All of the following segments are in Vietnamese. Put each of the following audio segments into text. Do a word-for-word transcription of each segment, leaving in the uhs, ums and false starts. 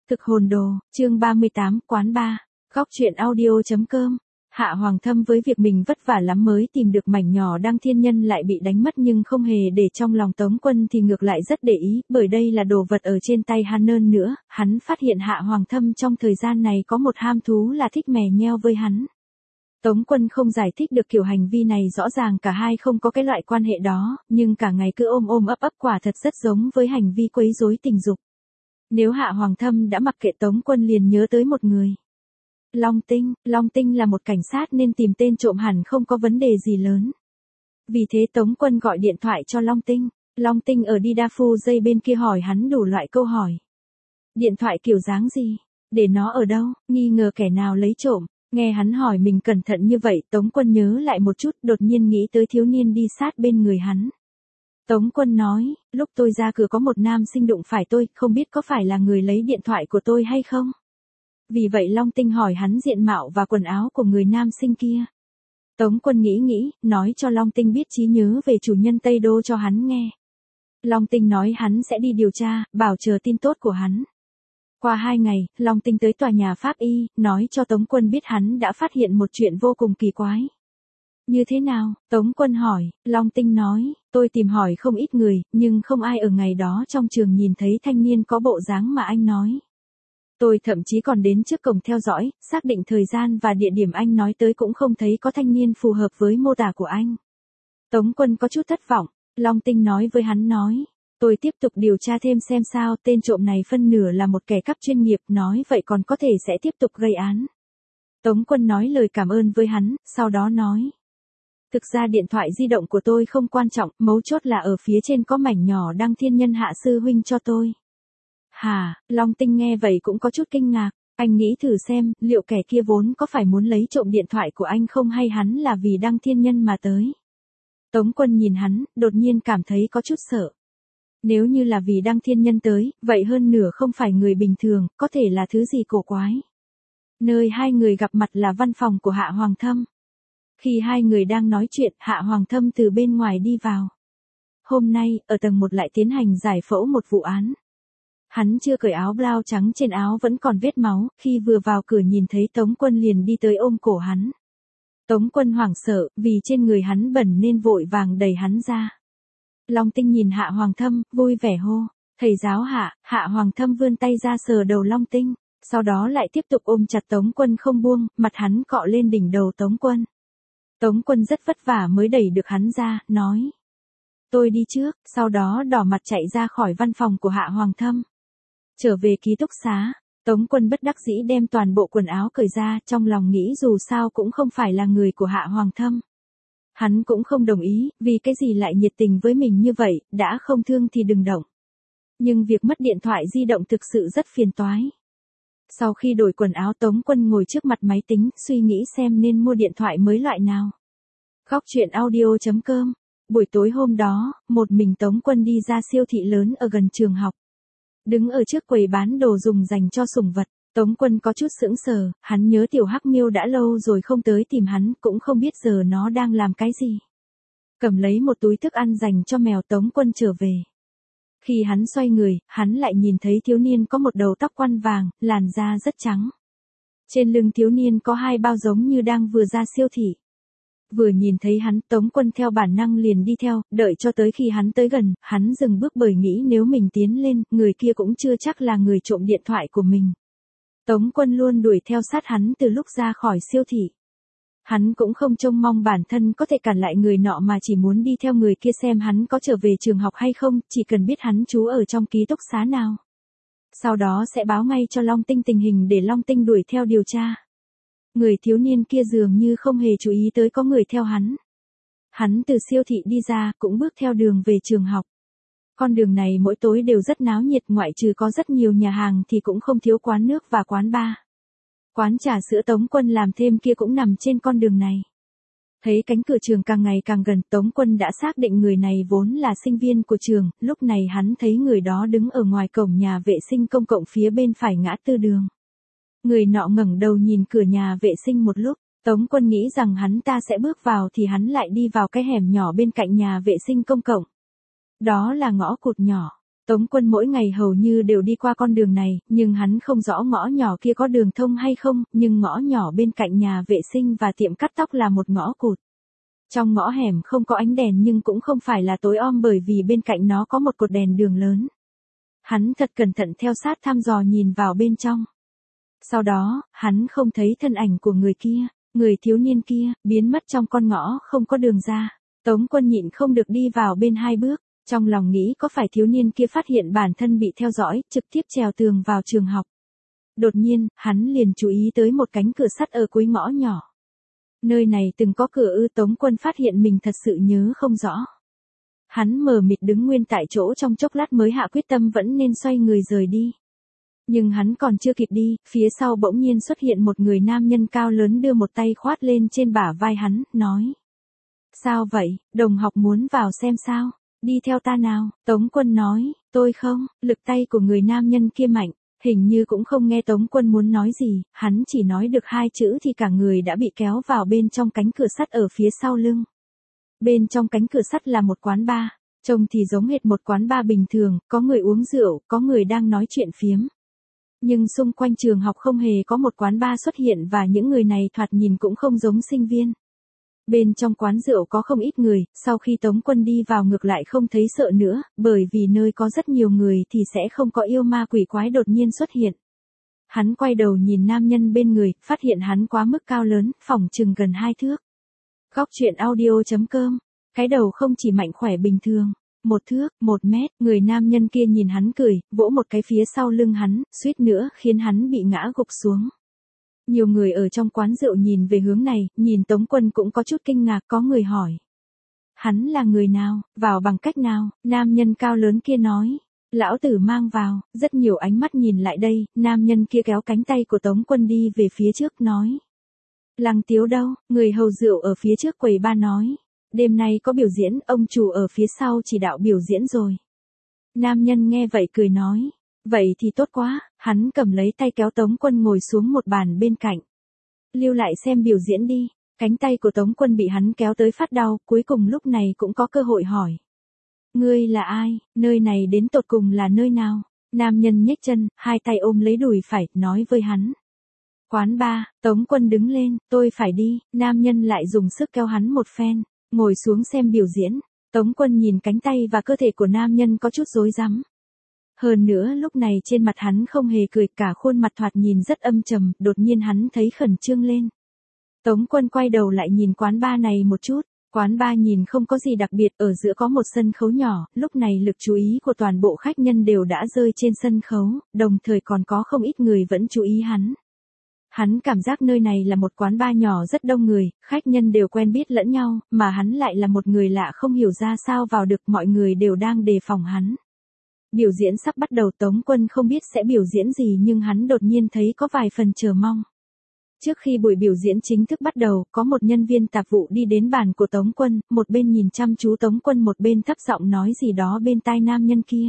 Thực hồn đồ, chương ba mươi tám, quán bar, góc truyện audio.com. Hạ Hoàng Thâm với việc mình vất vả lắm mới tìm được mảnh nhỏ Đăng Thiên Nhân lại bị đánh mất nhưng không hề để trong lòng Tống Quân thì ngược lại rất để ý, bởi đây là đồ vật ở trên tay hắn hơn nữa, hắn phát hiện Hạ Hoàng Thâm trong thời gian này có một ham thú là thích mè nheo với hắn. Tống Quân không giải thích được kiểu hành vi này, rõ ràng cả hai không có cái loại quan hệ đó, nhưng cả ngày cứ ôm ôm ấp ấp quả thật rất giống với hành vi quấy rối tình dục. Nếu Hạ Hoàng Thâm đã mặc kệ Tống Quân liền nhớ tới một người. Long Tinh, Long Tinh là một cảnh sát nên tìm tên trộm hẳn không có vấn đề gì lớn. Vì thế Tống Quân gọi điện thoại cho Long Tinh. Long Tinh ở đi đa phu dây bên kia hỏi hắn đủ loại câu hỏi. Điện thoại kiểu dáng gì? Để nó ở đâu? Nghi ngờ kẻ nào lấy trộm? Nghe hắn hỏi mình cẩn thận như vậy, Tống Quân nhớ lại một chút, đột nhiên nghĩ tới thiếu niên đi sát bên người hắn. Tống Quân nói, lúc tôi ra cửa có một nam sinh đụng phải tôi, không biết có phải là người lấy điện thoại của tôi hay không? Vì vậy Long Tinh hỏi hắn diện mạo và quần áo của người nam sinh kia. Tống Quân nghĩ nghĩ, nói cho Long Tinh biết trí nhớ về chủ nhân Tây Đô cho hắn nghe. Long Tinh nói hắn sẽ đi điều tra, bảo chờ tin tốt của hắn. Qua hai ngày, Long Tinh tới tòa nhà pháp y, nói cho Tống Quân biết hắn đã phát hiện một chuyện vô cùng kỳ quái. Như thế nào? Tống Quân hỏi. Long Tinh nói, tôi tìm hỏi không ít người, nhưng không ai ở ngày đó trong trường nhìn thấy thanh niên có bộ dáng mà anh nói. Tôi thậm chí còn đến trước cổng theo dõi, xác định thời gian và địa điểm anh nói tới cũng không thấy có thanh niên phù hợp với mô tả của anh. Tống Quân có chút thất vọng. Long Tinh nói với hắn nói, tôi tiếp tục điều tra thêm xem sao, tên trộm này phân nửa là một kẻ cắp chuyên nghiệp, nói vậy còn có thể sẽ tiếp tục gây án. Tống Quân nói lời cảm ơn với hắn, sau đó nói. Thực ra điện thoại di động của tôi không quan trọng, mấu chốt là ở phía trên có mảnh nhỏ Đăng Thiên Nhân Hạ sư huynh cho tôi. Hả? Long Tinh nghe vậy cũng có chút kinh ngạc, anh nghĩ thử xem, liệu kẻ kia vốn có phải muốn lấy trộm điện thoại của anh không hay hắn là vì Đăng Thiên Nhân mà tới. Tống Quân nhìn hắn, đột nhiên cảm thấy có chút sợ. Nếu như là vì Đăng Thiên Nhân tới, vậy hơn nửa không phải người bình thường, có thể là thứ gì cổ quái. Nơi hai người gặp mặt là văn phòng của Hạ Hoàng Thâm. Khi hai người đang nói chuyện, Hạ Hoàng Thâm từ bên ngoài đi vào. Hôm nay, ở tầng một lại tiến hành giải phẫu một vụ án. Hắn chưa cởi áo blau trắng trên áo vẫn còn vết máu, khi vừa vào cửa nhìn thấy Tống Quân liền đi tới ôm cổ hắn. Tống Quân hoảng sợ, vì trên người hắn bẩn nên vội vàng đẩy hắn ra. Long Tinh nhìn Hạ Hoàng Thâm, vui vẻ hô, thầy giáo Hạ. Hạ Hoàng Thâm vươn tay ra sờ đầu Long Tinh, sau đó lại tiếp tục ôm chặt Tống Quân không buông, mặt hắn cọ lên đỉnh đầu Tống Quân. Tống Quân rất vất vả mới đẩy được hắn ra, nói. Tôi đi trước, sau đó đỏ mặt chạy ra khỏi văn phòng của Hạ Hoàng Thâm. Trở về ký túc xá, Tống Quân bất đắc dĩ đem toàn bộ quần áo cởi ra, trong lòng nghĩ dù sao cũng không phải là người của Hạ Hoàng Thâm. Hắn cũng không đồng ý, vì cái gì lại nhiệt tình với mình như vậy, đã không thương thì đừng động. Nhưng việc mất điện thoại di động thực sự rất phiền toái. Sau khi đổi quần áo Tống Quân ngồi trước mặt máy tính, suy nghĩ xem nên mua điện thoại mới loại nào. Góc truyện audio.com. Buổi tối hôm đó, một mình Tống Quân đi ra siêu thị lớn ở gần trường học. Đứng ở trước quầy bán đồ dùng dành cho sủng vật, Tống Quân có chút sững sờ, hắn nhớ tiểu Hắc Miêu đã lâu rồi không tới tìm hắn, cũng không biết giờ nó đang làm cái gì. Cầm lấy một túi thức ăn dành cho mèo Tống Quân trở về. Khi hắn xoay người, hắn lại nhìn thấy thiếu niên có một đầu tóc quăn vàng, làn da rất trắng. Trên lưng thiếu niên có hai bao giống như đang vừa ra siêu thị. Vừa nhìn thấy hắn, Tống Quân theo bản năng liền đi theo, đợi cho tới khi hắn tới gần, hắn dừng bước bởi nghĩ nếu mình tiến lên, người kia cũng chưa chắc là người trộm điện thoại của mình. Tống Quân luôn đuổi theo sát hắn từ lúc ra khỏi siêu thị. Hắn cũng không trông mong bản thân có thể cản lại người nọ mà chỉ muốn đi theo người kia xem hắn có trở về trường học hay không, chỉ cần biết hắn trú ở trong ký túc xá nào. Sau đó sẽ báo ngay cho Long Tinh tình hình để Long Tinh đuổi theo điều tra. Người thiếu niên kia dường như không hề chú ý tới có người theo hắn. Hắn từ siêu thị đi ra, cũng bước theo đường về trường học. Con đường này mỗi tối đều rất náo nhiệt, ngoại trừ có rất nhiều nhà hàng thì cũng không thiếu quán nước và quán bar. Quán trà sữa Tống Quân làm thêm kia cũng nằm trên con đường này. Thấy cánh cửa trường càng ngày càng gần, Tống Quân đã xác định người này vốn là sinh viên của trường, lúc này hắn thấy người đó đứng ở ngoài cổng nhà vệ sinh công cộng phía bên phải ngã tư đường. Người nọ ngẩng đầu nhìn cửa nhà vệ sinh một lúc, Tống Quân nghĩ rằng hắn ta sẽ bước vào thì hắn lại đi vào cái hẻm nhỏ bên cạnh nhà vệ sinh công cộng. Đó là ngõ cụt nhỏ. Tống Quân mỗi ngày hầu như đều đi qua con đường này, nhưng hắn không rõ ngõ nhỏ kia có đường thông hay không, nhưng ngõ nhỏ bên cạnh nhà vệ sinh và tiệm cắt tóc là một ngõ cụt. Trong ngõ hẻm không có ánh đèn nhưng cũng không phải là tối om bởi vì bên cạnh nó có một cột đèn đường lớn. Hắn thật cẩn thận theo sát thăm dò nhìn vào bên trong. Sau đó, hắn không thấy thân ảnh của người kia, người thiếu niên kia, biến mất trong con ngõ không có đường ra. Tống Quân nhịn không được đi vào bên hai bước, trong lòng nghĩ có phải thiếu niên kia phát hiện bản thân bị theo dõi, trực tiếp trèo tường vào trường học. Đột nhiên, hắn liền chú ý tới một cánh cửa sắt ở cuối ngõ nhỏ. Nơi này từng có cửa ư? Tống Quân phát hiện mình thật sự nhớ không rõ. Hắn mờ mịt đứng nguyên tại chỗ trong chốc lát mới hạ quyết tâm vẫn nên xoay người rời đi. Nhưng hắn còn chưa kịp đi, phía sau bỗng nhiên xuất hiện một người nam nhân cao lớn đưa một tay khoát lên trên bả vai hắn, nói. Sao vậy, đồng học muốn vào xem sao? Đi theo ta nào, Tống Quân nói, tôi không, lực tay của người nam nhân kia mạnh, hình như cũng không nghe Tống Quân muốn nói gì, hắn chỉ nói được hai chữ thì cả người đã bị kéo vào bên trong cánh cửa sắt ở phía sau lưng. Bên trong cánh cửa sắt là một quán bar, trông thì giống hệt một quán bar bình thường, có người uống rượu, có người đang nói chuyện phiếm. Nhưng xung quanh trường học không hề có một quán bar xuất hiện và những người này thoạt nhìn cũng không giống sinh viên. Bên trong quán rượu có không ít người, sau khi Tống Quân đi vào ngược lại không thấy sợ nữa, bởi vì nơi có rất nhiều người thì sẽ không có yêu ma quỷ quái đột nhiên xuất hiện. Hắn quay đầu nhìn nam nhân bên người, phát hiện hắn quá mức cao lớn, phỏng chừng gần hai thước. Góc truyện audio chấm com, cái đầu không chỉ mạnh khỏe bình thường, một thước, một mét, người nam nhân kia nhìn hắn cười, vỗ một cái phía sau lưng hắn, suýt nữa khiến hắn bị ngã gục xuống. Nhiều người ở trong quán rượu nhìn về hướng này, nhìn Tống Quân cũng có chút kinh ngạc, có người hỏi. Hắn là người nào, vào bằng cách nào? Nam nhân cao lớn kia nói. Lão tử mang vào, rất nhiều ánh mắt nhìn lại đây, nam nhân kia kéo cánh tay của Tống Quân đi về phía trước nói. Lăng Tiếu đâu? Người hầu rượu ở phía trước quầy ba nói. Đêm nay có biểu diễn, ông chủ ở phía sau chỉ đạo biểu diễn rồi. Nam nhân nghe vậy cười nói. Vậy thì tốt quá, hắn cầm lấy tay kéo Tống Quân ngồi xuống một bàn bên cạnh. Lưu lại xem biểu diễn đi, cánh tay của Tống Quân bị hắn kéo tới phát đau, cuối cùng lúc này cũng có cơ hội hỏi. Ngươi là ai, nơi này đến tột cùng là nơi nào? Nam nhân nhếch chân, hai tay ôm lấy đùi phải, nói với hắn. Quán bar, Tống Quân đứng lên, tôi phải đi, nam nhân lại dùng sức kéo hắn một phen, ngồi xuống xem biểu diễn. Tống Quân nhìn cánh tay và cơ thể của nam nhân có chút rối rắm. Hơn nữa lúc này trên mặt hắn không hề cười, cả khuôn mặt thoạt nhìn rất âm trầm, đột nhiên hắn thấy khẩn trương lên. Tống Quân quay đầu lại nhìn quán bar này một chút, quán bar nhìn không có gì đặc biệt, ở giữa có một sân khấu nhỏ, lúc này lực chú ý của toàn bộ khách nhân đều đã rơi trên sân khấu, đồng thời còn có không ít người vẫn chú ý hắn. Hắn cảm giác nơi này là một quán bar nhỏ rất đông người, khách nhân đều quen biết lẫn nhau, mà hắn lại là một người lạ không hiểu ra sao vào được, mọi người đều đang đề phòng hắn. Biểu diễn sắp bắt đầu, Tống Quân không biết sẽ biểu diễn gì nhưng hắn đột nhiên thấy có vài phần chờ mong. Trước khi buổi biểu diễn chính thức bắt đầu, có một nhân viên tạp vụ đi đến bàn của Tống Quân, một bên nhìn chăm chú Tống Quân một bên thấp giọng nói gì đó bên tai nam nhân kia.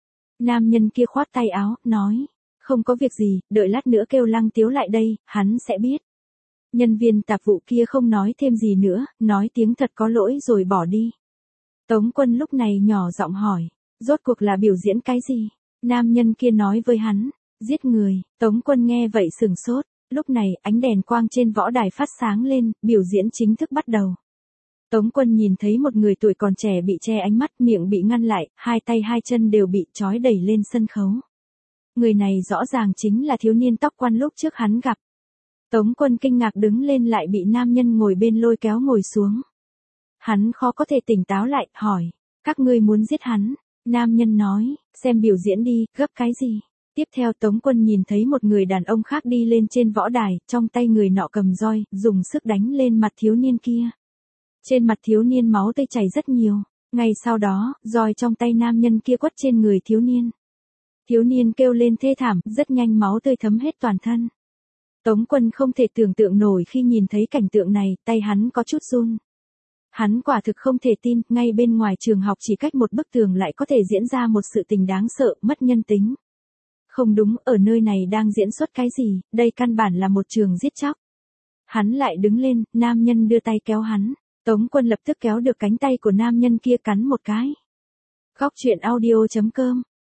Nam nhân kia khoát tay áo, nói, không có việc gì, đợi lát nữa kêu Lăng Tiếu lại đây, hắn sẽ biết. Nhân viên tạp vụ kia không nói thêm gì nữa, nói tiếng thật có lỗi rồi bỏ đi. Tống Quân lúc này nhỏ giọng hỏi. Rốt cuộc là biểu diễn cái gì? Nam nhân kia nói với hắn, giết người. Tống Quân nghe vậy sửng sốt, lúc này ánh đèn quang trên võ đài phát sáng lên, biểu diễn chính thức bắt đầu. Tống Quân nhìn thấy một người tuổi còn trẻ bị che ánh mắt, miệng bị ngăn lại, hai tay hai chân đều bị trói đẩy lên sân khấu. Người này rõ ràng chính là thiếu niên tóc quan lúc trước hắn gặp. Tống Quân kinh ngạc đứng lên lại bị nam nhân ngồi bên lôi kéo ngồi xuống. Hắn khó có thể tỉnh táo lại, hỏi, các ngươi muốn giết hắn? Nam nhân nói, xem biểu diễn đi, gấp cái gì? Tiếp theo Tống Quân nhìn thấy một người đàn ông khác đi lên trên võ đài, trong tay người nọ cầm roi, dùng sức đánh lên mặt thiếu niên kia. Trên mặt thiếu niên máu tươi chảy rất nhiều, ngay sau đó, roi trong tay nam nhân kia quất trên người thiếu niên. Thiếu niên kêu lên thê thảm, rất nhanh máu tươi thấm hết toàn thân. Tống Quân không thể tưởng tượng nổi khi nhìn thấy cảnh tượng này, tay hắn có chút run. Hắn quả thực không thể tin, ngay bên ngoài trường học chỉ cách một bức tường lại có thể diễn ra một sự tình đáng sợ, mất nhân tính. Không đúng, ở nơi này đang diễn xuất cái gì, đây căn bản là một trường giết chóc. Hắn lại đứng lên, nam nhân đưa tay kéo hắn. Tống Quân lập tức kéo được cánh tay của nam nhân kia cắn một cái. Góc truyện audio chấm com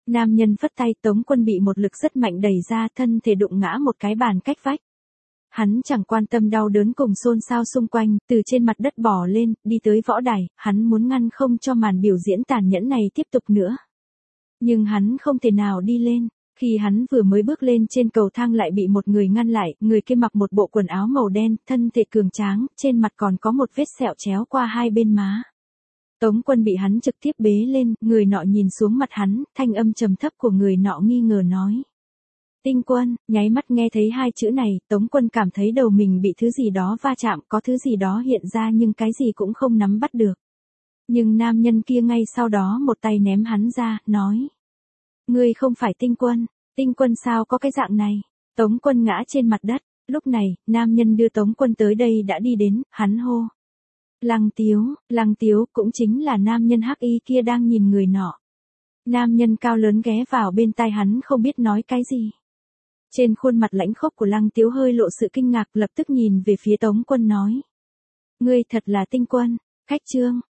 Nam nhân phất tay, Tống Quân bị một lực rất mạnh đẩy ra, thân thể đụng ngã một cái bàn cách vách. Hắn chẳng quan tâm đau đớn cùng xôn xao xung quanh, từ trên mặt đất bò lên, đi tới võ đài, hắn muốn ngăn không cho màn biểu diễn tàn nhẫn này tiếp tục nữa. Nhưng hắn không thể nào đi lên, khi hắn vừa mới bước lên trên cầu thang lại bị một người ngăn lại, người kia mặc một bộ quần áo màu đen, thân thể cường tráng, trên mặt còn có một vết sẹo chéo qua hai bên má. Tống Quân bị hắn trực tiếp bế lên, người nọ nhìn xuống mặt hắn, thanh âm trầm thấp của người nọ nghi ngờ nói. Tinh Quân, nháy mắt nghe thấy hai chữ này, Tống Quân cảm thấy đầu mình bị thứ gì đó va chạm, có thứ gì đó hiện ra nhưng cái gì cũng không nắm bắt được. Nhưng nam nhân kia ngay sau đó một tay ném hắn ra, nói. Ngươi không phải Tinh Quân, Tinh Quân sao có cái dạng này? Tống Quân ngã trên mặt đất, lúc này, nam nhân đưa Tống Quân tới đây đã đi đến, hắn hô. Lăng Tiếu, Lăng Tiếu cũng chính là nam nhân hắc y kia đang nhìn người nọ. Nam nhân cao lớn ghé vào bên tai hắn không biết nói cái gì. Trên khuôn mặt lãnh khốc của Lăng Tiếu hơi lộ sự kinh ngạc, lập tức nhìn về phía Tống Quân nói. Ngươi thật là Tinh Quân, khách trương,